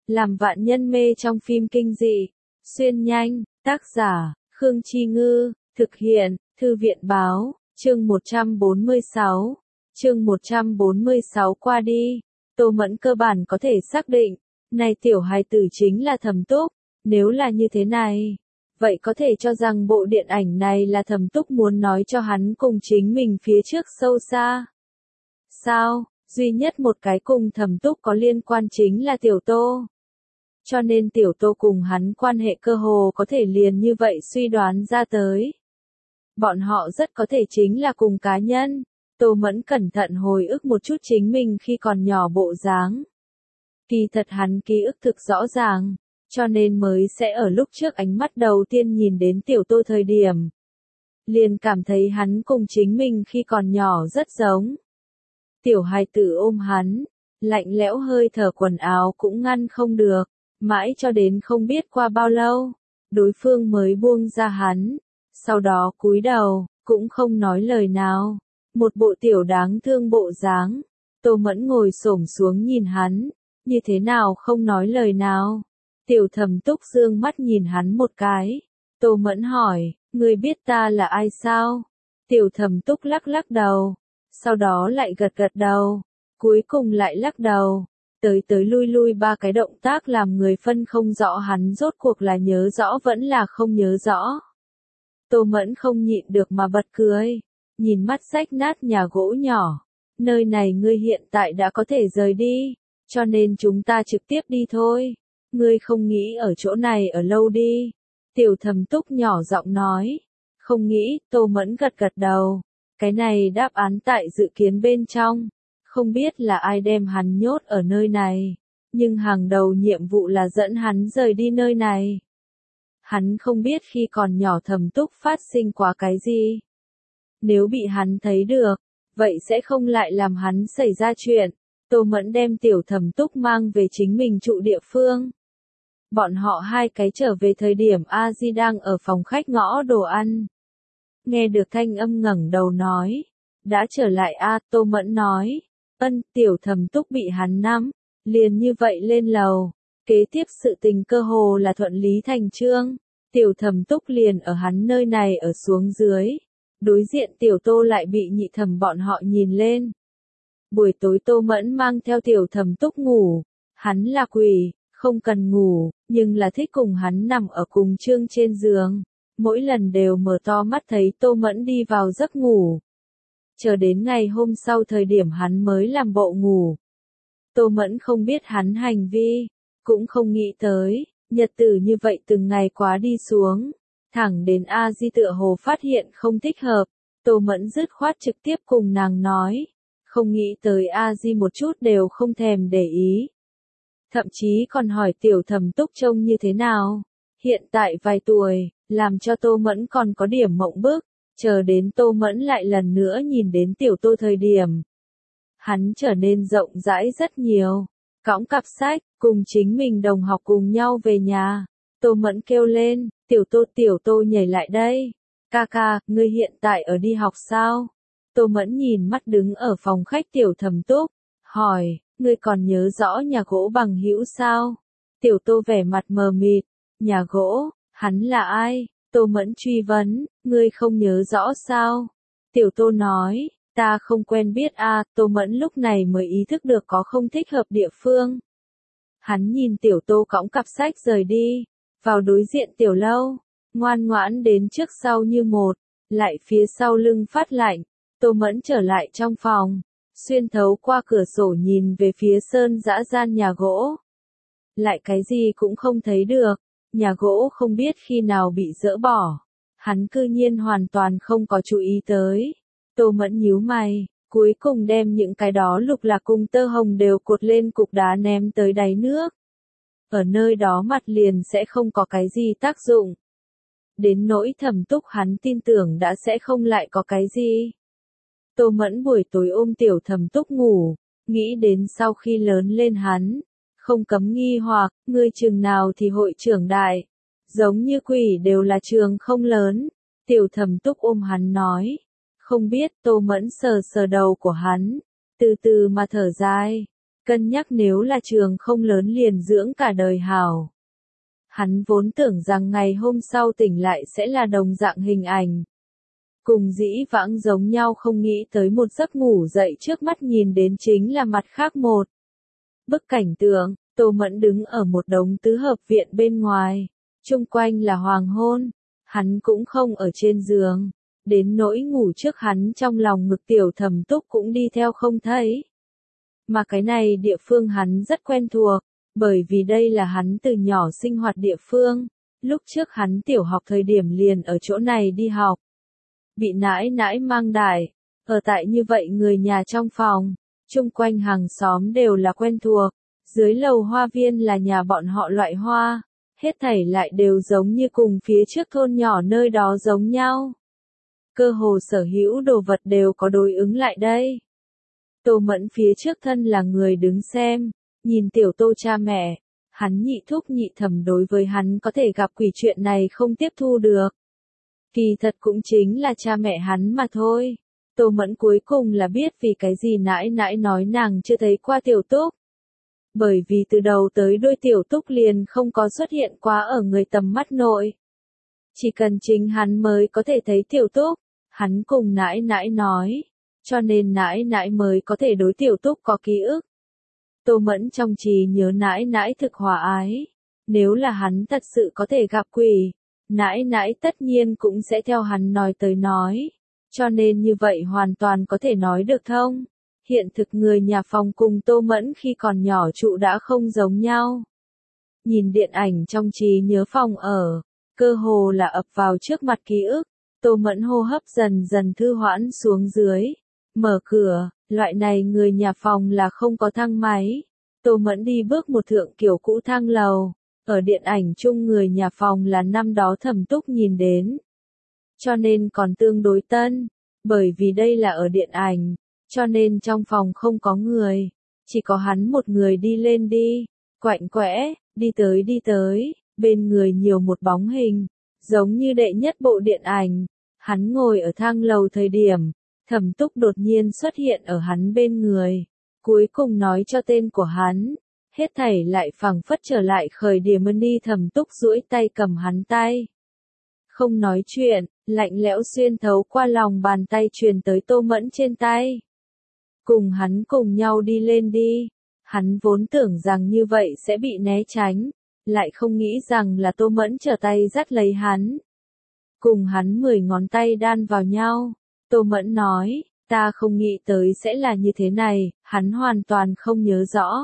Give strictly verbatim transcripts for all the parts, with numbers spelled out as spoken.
làm vạn nhân mê trong phim kinh dị. Xuyên nhanh, tác giả, Khương Chi Ngư, thực hiện, Thư viện Báo, chương một trăm bốn mươi sáu. Chương một trăm bốn mươi sáu qua đi. Tô Mẫn cơ bản có thể xác định, này tiểu hài tử chính là Thẩm Túc. Nếu là như thế này, vậy có thể cho rằng bộ điện ảnh này là Thẩm Túc muốn nói cho hắn cùng chính mình phía trước sâu xa. Sao, duy nhất một cái cùng Thẩm Túc có liên quan chính là Tiểu Tô. Cho nên Tiểu Tô cùng hắn quan hệ cơ hồ có thể liền như vậy suy đoán ra tới. Bọn họ rất có thể chính là cùng cá nhân. Tô Mẫn cẩn thận hồi ức một chút chính mình khi còn nhỏ bộ dáng. Kỳ thật hắn ký ức thực rõ ràng, cho nên mới sẽ ở lúc trước ánh mắt đầu tiên nhìn đến Tiểu Tô thời điểm. Liền cảm thấy hắn cùng chính mình khi còn nhỏ rất giống. Tiểu hài tử ôm hắn, lạnh lẽo hơi thở quần áo cũng ngăn không được, mãi cho đến không biết qua bao lâu, đối phương mới buông ra hắn, sau đó cúi đầu, cũng không nói lời nào. Một bộ tiểu đáng thương bộ dáng. Tô Mẫn ngồi xổm xuống nhìn hắn, như thế nào không nói lời nào. Tiểu Thẩm Túc dương mắt nhìn hắn một cái. Tô Mẫn hỏi, ngươi biết ta là ai sao? Tiểu Thẩm Túc lắc lắc đầu, sau đó lại gật gật đầu, cuối cùng lại lắc đầu. Tới tới lui lui ba cái động tác làm người phân không rõ hắn rốt cuộc là nhớ rõ vẫn là không nhớ rõ. Tô Mẫn không nhịn được mà bật cười. Nhìn mắt rách nát nhà gỗ nhỏ, nơi này ngươi hiện tại đã có thể rời đi, cho nên chúng ta trực tiếp đi thôi. Ngươi không nghĩ ở chỗ này ở lâu đi. Tiểu Thẩm Túc nhỏ giọng nói. Không nghĩ, Tô Mẫn gật gật đầu. Cái này đáp án tại dự kiến bên trong. Không biết là ai đem hắn nhốt ở nơi này, nhưng hàng đầu nhiệm vụ là dẫn hắn rời đi nơi này. Hắn không biết khi còn nhỏ Thẩm Túc phát sinh quá cái gì. Nếu bị hắn thấy được, vậy sẽ không lại làm hắn xảy ra chuyện. Tô Mẫn đem Tiểu Thẩm Túc mang về chính mình trụ địa phương. Bọn họ hai cái trở về thời điểm A Di đang ở phòng khách ngõ đồ ăn. Nghe được thanh âm ngẩng đầu nói. Đã trở lại A, Tô Mẫn nói. Ân, Tiểu Thẩm Túc bị hắn nắm. Liền như vậy lên lầu. Kế tiếp sự tình cơ hồ là thuận lý thành chương. Tiểu Thẩm Túc liền ở hắn nơi này ở xuống dưới. Đối diện Tiểu Tô lại bị nhị thẩm bọn họ nhìn lên. Buổi tối Tô Mẫn mang theo Tiểu Thẩm Túc ngủ. Hắn là quỷ, không cần ngủ, nhưng là thích cùng hắn nằm ở cùng chương trên giường. Mỗi lần đều mở to mắt thấy Tô Mẫn đi vào giấc ngủ. Chờ đến ngày hôm sau thời điểm hắn mới làm bộ ngủ. Tô Mẫn không biết hắn hành vi, cũng không nghĩ tới, nhật tử như vậy từng ngày quá đi xuống. Thẳng đến A Di tựa hồ phát hiện không thích hợp, Tô Mẫn dứt khoát trực tiếp cùng nàng nói. Không nghĩ tới A Di một chút đều không thèm để ý. Thậm chí còn hỏi Tiểu Thẩm Túc trông như thế nào. Hiện tại vài tuổi, làm cho Tô Mẫn còn có điểm mộng bức. Chờ đến Tô Mẫn lại lần nữa nhìn đến Tiểu Tô thời điểm. Hắn trở nên rộng rãi rất nhiều. Cõng cặp sách, cùng chính mình đồng học cùng nhau về nhà. Tô Mẫn kêu lên, Tiểu Tô Tiểu Tô nhảy lại đây. Ca ca, ngươi hiện tại ở đi học sao? Tô Mẫn nhìn mắt đứng ở phòng khách Tiểu Thẩm Túc. Hỏi, ngươi còn nhớ rõ nhà gỗ bằng hữu sao? Tiểu Tô vẻ mặt mờ mịt. Nhà gỗ, hắn là ai? Tô Mẫn truy vấn, ngươi không nhớ rõ sao? Tiểu Tô nói, ta không quen biết a. À, Tô Mẫn lúc này mới ý thức được có không thích hợp địa phương. Hắn nhìn Tiểu Tô cõng cặp sách rời đi, vào đối diện tiểu lâu, ngoan ngoãn đến trước sau như một, lại phía sau lưng phát lạnh. Tô Mẫn trở lại trong phòng, xuyên thấu qua cửa sổ nhìn về phía sơn dã gian nhà gỗ. Lại cái gì cũng không thấy được. Nhà gỗ không biết khi nào bị dỡ bỏ. Hắn cư nhiên hoàn toàn không có chú ý tới. Tô Mẫn nhíu mày, cuối cùng đem những cái đó lục lạc cùng tơ hồng đều cột lên cục đá ném tới đáy nước. Ở nơi đó mặt liền sẽ không có cái gì tác dụng. Đến nỗi Thẩm Túc hắn tin tưởng đã sẽ không lại có cái gì. Tô Mẫn buổi tối ôm Tiểu Thẩm Túc ngủ, nghĩ đến sau khi lớn lên hắn. Không cấm nghi hoặc, ngươi trường nào thì hội trưởng đại. Giống như quỷ đều là trường không lớn. Tiểu Thẩm Túc ôm hắn nói. Không biết. Tô Mẫn sờ sờ đầu của hắn, từ từ mà thở dài. Cân nhắc nếu là trường không lớn liền dưỡng cả đời hảo. Hắn vốn tưởng rằng ngày hôm sau tỉnh lại sẽ là đồng dạng hình ảnh. Cùng dĩ vãng giống nhau, không nghĩ tới một giấc ngủ dậy trước mắt nhìn đến chính là mặt khác một. Bức cảnh tượng, Tô Mẫn đứng ở một đống tứ hợp viện bên ngoài, chung quanh là hoàng hôn, hắn cũng không ở trên giường, đến nỗi ngủ trước hắn trong lòng ngực Tiểu Thẩm Túc cũng đi theo không thấy. Mà cái này địa phương hắn rất quen thuộc, bởi vì đây là hắn từ nhỏ sinh hoạt địa phương, lúc trước hắn tiểu học thời điểm liền ở chỗ này đi học. Bị nãi nãi mang đại, ở tại như vậy người nhà trong phòng, chung quanh hàng xóm đều là quen thuộc, dưới lầu hoa viên là nhà bọn họ loại hoa, hết thảy lại đều giống như cùng phía trước thôn nhỏ nơi đó giống nhau. Cơ hồ sở hữu đồ vật đều có đối ứng lại đây. Tô Mẫn phía trước thân là người đứng xem, nhìn tiểu Tô cha mẹ, hắn nhị thúc nhị thẩm đối với hắn có thể gặp quỷ chuyện này không tiếp thu được. Kỳ thật cũng chính là cha mẹ hắn mà thôi. Tô Mẫn cuối cùng là biết vì cái gì nãi nãi nói nàng chưa thấy qua Tiểu Túc. Bởi vì từ đầu tới đuôi Tiểu Túc liền không có xuất hiện quá ở người tầm mắt nội. Chỉ cần chính hắn mới có thể thấy Tiểu Túc, hắn cùng nãi nãi nói, cho nên nãi nãi mới có thể đối Tiểu Túc có ký ức. Tô Mẫn trong trí nhớ nãi nãi thực hòa ái, nếu là hắn thật sự có thể gặp quỷ, nãi nãi tất nhiên cũng sẽ theo hắn nói tới nói, cho nên như vậy hoàn toàn có thể nói được thông. Hiện thực người nhà phòng cùng Tô Mẫn khi còn nhỏ trụ đã không giống nhau. Nhìn điện ảnh trong trí nhớ phòng ở, cơ hồ là ập vào trước mặt ký ức, Tô Mẫn hô hấp dần dần thư hoãn xuống dưới, mở cửa, loại này người nhà phòng là không có thang máy. Tô Mẫn đi bước một thượng kiểu cũ thang lầu, ở điện ảnh chung người nhà phòng là năm đó Thẩm Túc nhìn đến. Cho nên còn tương đối tân, bởi vì đây là ở điện ảnh, cho nên trong phòng không có người, chỉ có hắn một người đi lên đi, quạnh quẽ, đi tới đi tới, bên người nhiều một bóng hình, giống như đệ nhất bộ điện ảnh, hắn ngồi ở thang lầu thời điểm, Thẩm Túc đột nhiên xuất hiện ở hắn bên người, cuối cùng nói cho tên của hắn, hết thảy lại phảng phất trở lại khởi điểm đi. Thẩm Túc duỗi tay cầm hắn tay. Không nói chuyện, lạnh lẽo xuyên thấu qua lòng bàn tay truyền tới Tô Mẫn trên tay. Cùng hắn cùng nhau đi lên đi, hắn vốn tưởng rằng như vậy sẽ bị né tránh, lại không nghĩ rằng là Tô Mẫn trở tay dắt lấy hắn. Cùng hắn mười ngón tay đan vào nhau, Tô Mẫn nói, ta không nghĩ tới sẽ là như thế này, hắn hoàn toàn không nhớ rõ.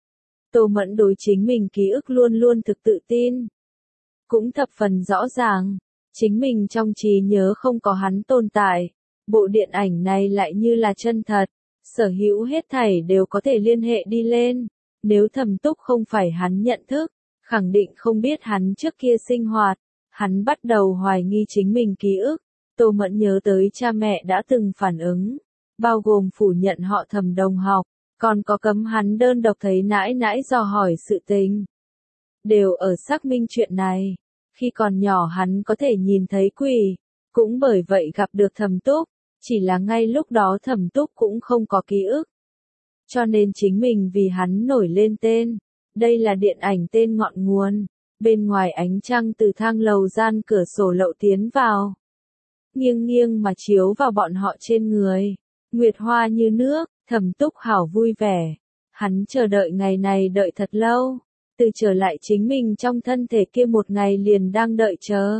Tô Mẫn đối chính mình ký ức luôn luôn thực tự tin. Cũng thập phần rõ ràng, chính mình trong trí nhớ không có hắn tồn tại. Bộ điện ảnh này lại như là chân thật, sở hữu hết thảy đều có thể liên hệ đi lên. Nếu Thẩm Túc không phải hắn nhận thức, khẳng định không biết hắn trước kia sinh hoạt. Hắn bắt đầu hoài nghi chính mình ký ức. Tô Mẫn nhớ tới cha mẹ đã từng phản ứng, bao gồm phủ nhận họ Thẩm đồng học, còn có cấm hắn đơn độc thấy nãi nãi dò hỏi sự tình. Đều ở xác minh chuyện này, khi còn nhỏ hắn có thể nhìn thấy quỷ, cũng bởi vậy gặp được Thẩm Túc, chỉ là ngay lúc đó Thẩm Túc cũng không có ký ức. Cho nên chính mình vì hắn nổi lên tên, đây là điện ảnh tên ngọn nguồn, bên ngoài ánh trăng từ thang lầu gian cửa sổ lậu tiến vào. Nghiêng nghiêng mà chiếu vào bọn họ trên người, nguyệt hoa như nước, Thẩm Túc hảo vui vẻ. Hắn chờ đợi ngày này đợi thật lâu, từ trở lại chính mình trong thân thể kia một ngày liền đang đợi chờ.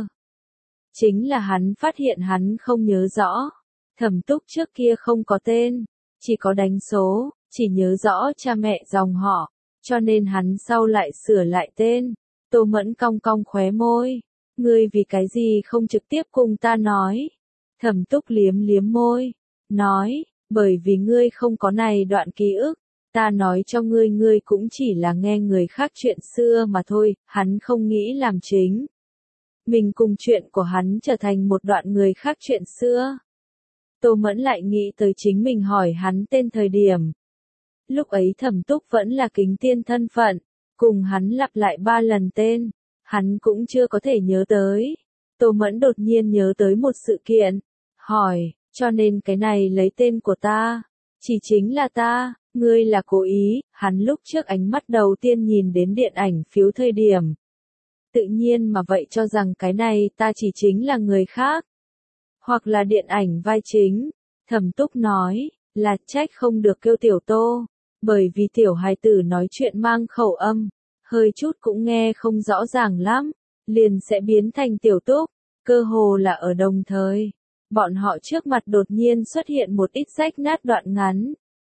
Chính là hắn phát hiện hắn không nhớ rõ. Thẩm Túc trước kia không có tên, chỉ có đánh số, chỉ nhớ rõ cha mẹ dòng họ, cho nên hắn sau lại sửa lại tên. Tô Mẫn cong cong khóe môi, ngươi vì cái gì không trực tiếp cùng ta nói. Thẩm Túc liếm liếm môi, nói, bởi vì ngươi không có này đoạn ký ức, ta nói cho ngươi ngươi cũng chỉ là nghe người khác chuyện xưa mà thôi, hắn không nghĩ làm chính. Mình cùng chuyện của hắn trở thành một đoạn người khác chuyện xưa. Tô Mẫn lại nghĩ tới chính mình hỏi hắn tên thời điểm. Lúc ấy Thẩm Túc vẫn là kính tiên thân phận, cùng hắn lặp lại ba lần tên, hắn cũng chưa có thể nhớ tới. Tô Mẫn đột nhiên nhớ tới một sự kiện, hỏi, cho nên cái này lấy tên của ta, chỉ chính là ta, Ngươi là cố ý, hắn lúc trước ánh mắt đầu tiên nhìn đến điện ảnh phiếu thời điểm. Tự nhiên mà vậy cho rằng cái này ta chỉ chính là người khác. Hoặc là điện ảnh vai chính. Thẩm Túc nói, là trách không được kêu Tiểu Tô. Bởi vì tiểu hài tử nói chuyện mang khẩu âm. Hơi chút cũng nghe không rõ ràng lắm. Liền sẽ biến thành Tiểu Túc. Cơ hồ là ở đồng thời. Bọn họ trước mặt đột nhiên xuất hiện một ít rách nát đoạn ngắn.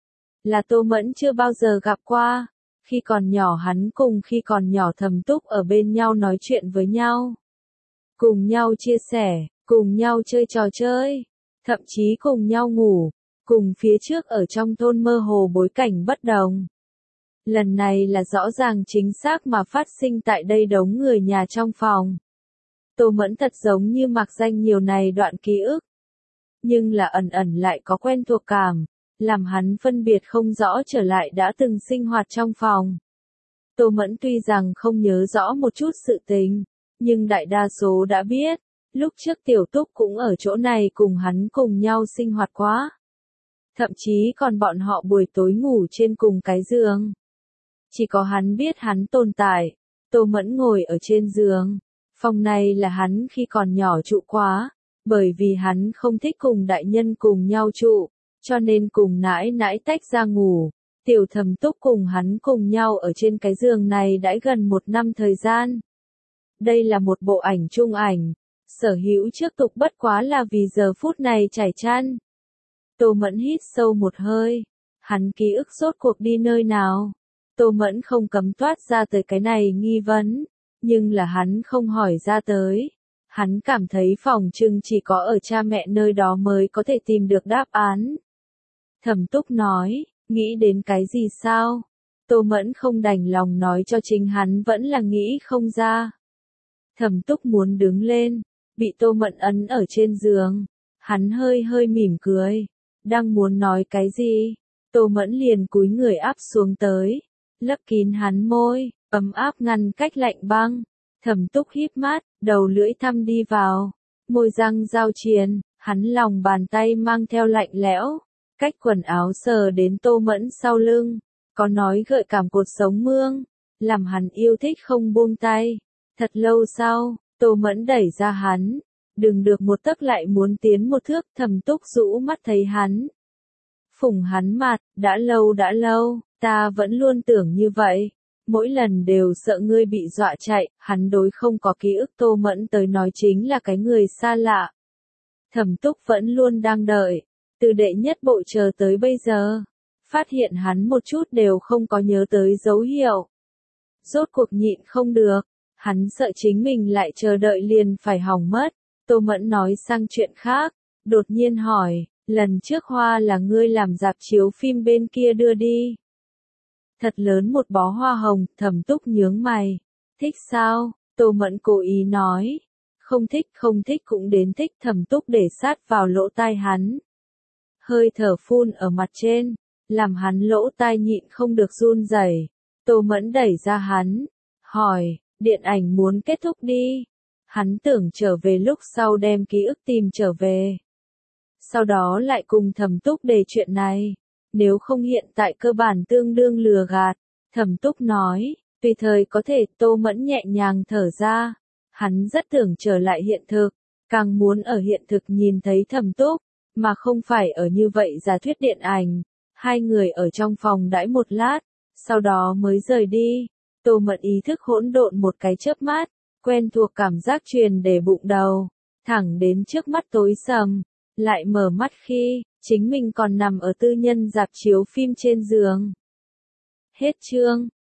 Là Tô Mẫn chưa bao giờ gặp qua. Khi còn nhỏ hắn cùng khi còn nhỏ Thẩm Túc ở bên nhau nói chuyện với nhau. Cùng nhau chia sẻ, cùng nhau chơi trò chơi, thậm chí cùng nhau ngủ, cùng phía trước ở trong thôn mơ hồ bối cảnh bất đồng. Lần này là rõ ràng chính xác mà phát sinh tại đây đống người nhà trong phòng. Tô Mẫn thật giống như mặc danh nhiều này đoạn ký ức. Nhưng là ẩn ẩn lại có quen thuộc cảm, làm hắn phân biệt không rõ trở lại đã từng sinh hoạt trong phòng. Tô Mẫn tuy rằng không nhớ rõ một chút sự tình, nhưng đại đa số đã biết, lúc trước Tiểu Túc cũng ở chỗ này cùng hắn cùng nhau sinh hoạt quá. Thậm chí còn bọn họ buổi tối ngủ trên cùng cái giường. Chỉ có hắn biết hắn tồn tại. Tô Mẫn ngồi ở trên giường. Phòng này là hắn khi còn nhỏ trụ quá, bởi vì hắn không thích cùng đại nhân cùng nhau trụ, cho nên cùng nãi nãi tách ra ngủ. Tiểu Thẩm Túc cùng hắn cùng nhau ở trên cái giường này đã gần một năm thời gian. Đây là một bộ ảnh chung ảnh, sở hữu trước tục bất quá là vì giờ phút này trải chăn. Tô Mẫn hít sâu một hơi, hắn ký ức rốt cuộc đi nơi nào? Tô Mẫn không cấm toát ra tới cái này nghi vấn, nhưng là hắn không hỏi ra tới. Hắn cảm thấy phòng trưng chỉ có ở cha mẹ nơi đó mới có thể tìm được đáp án. Thẩm Túc nói, nghĩ đến cái gì sao? Tô Mẫn không đành lòng nói cho chính hắn vẫn là nghĩ không ra. Thẩm Túc muốn đứng lên, bị Tô Mẫn ấn ở trên giường. Hắn hơi hơi mỉm cười, đang muốn nói cái gì, Tô Mẫn liền cúi người áp xuống tới, lấp kín hắn môi, ấm áp ngăn cách lạnh băng. Thẩm Túc híp mắt, đầu lưỡi thăm đi vào, môi răng giao triền, hắn lòng bàn tay mang theo lạnh lẽo, cách quần áo sờ đến Tô Mẫn sau lưng, có nói gợi cảm cột sống mương, làm hắn yêu thích không buông tay. Thật lâu sau, Tô Mẫn đẩy ra hắn, đừng được một tấc lại muốn tiến một thước. Thẩm Túc rũ mắt thấy hắn, phủng hắn mặt, đã lâu đã lâu, ta vẫn luôn tưởng như vậy, mỗi lần đều sợ ngươi bị dọa chạy. Hắn đối không có ký ức Tô Mẫn tới nói chính là cái người xa lạ. Thẩm Túc vẫn luôn đang đợi, từ đệ nhất bộ chờ tới bây giờ, phát hiện hắn một chút đều không có nhớ tới dấu hiệu. Rốt cuộc nhịn không được, hắn sợ chính mình lại chờ đợi liền phải hỏng mất. Tô Mẫn nói sang chuyện khác, đột nhiên hỏi, lần trước hoa là ngươi làm rạp chiếu phim bên kia đưa đi. Thật lớn một bó hoa hồng. Thẩm Túc nhướng mày, thích sao? Tô Mẫn cố ý nói, không thích không thích cũng đến thích. Thẩm Túc để sát vào lỗ tai hắn, hơi thở phun ở mặt trên, làm hắn lỗ tai nhịn không được run rẩy. Tô Mẫn đẩy ra hắn, hỏi, điện ảnh muốn kết thúc đi. Hắn tưởng trở về lúc sau đem ký ức tìm trở về. Sau đó lại cùng Thẩm Túc đề chuyện này. Nếu không hiện tại cơ bản tương đương lừa gạt. Thẩm Túc nói, tùy thời có thể. Tô Mẫn nhẹ nhàng thở ra. Hắn rất tưởng trở lại hiện thực, càng muốn ở hiện thực nhìn thấy Thẩm Túc, mà không phải ở như vậy giả thuyết điện ảnh. Hai người ở trong phòng đãi một lát, sau đó mới rời đi. Tô Mẫn ý thức hỗn độn một cái chớp mắt, quen thuộc cảm giác truyền để bụng đầu, thẳng đến trước mắt tối sầm, lại mở mắt khi, chính mình còn nằm ở tư nhân rạp chiếu phim trên giường. Hết chương.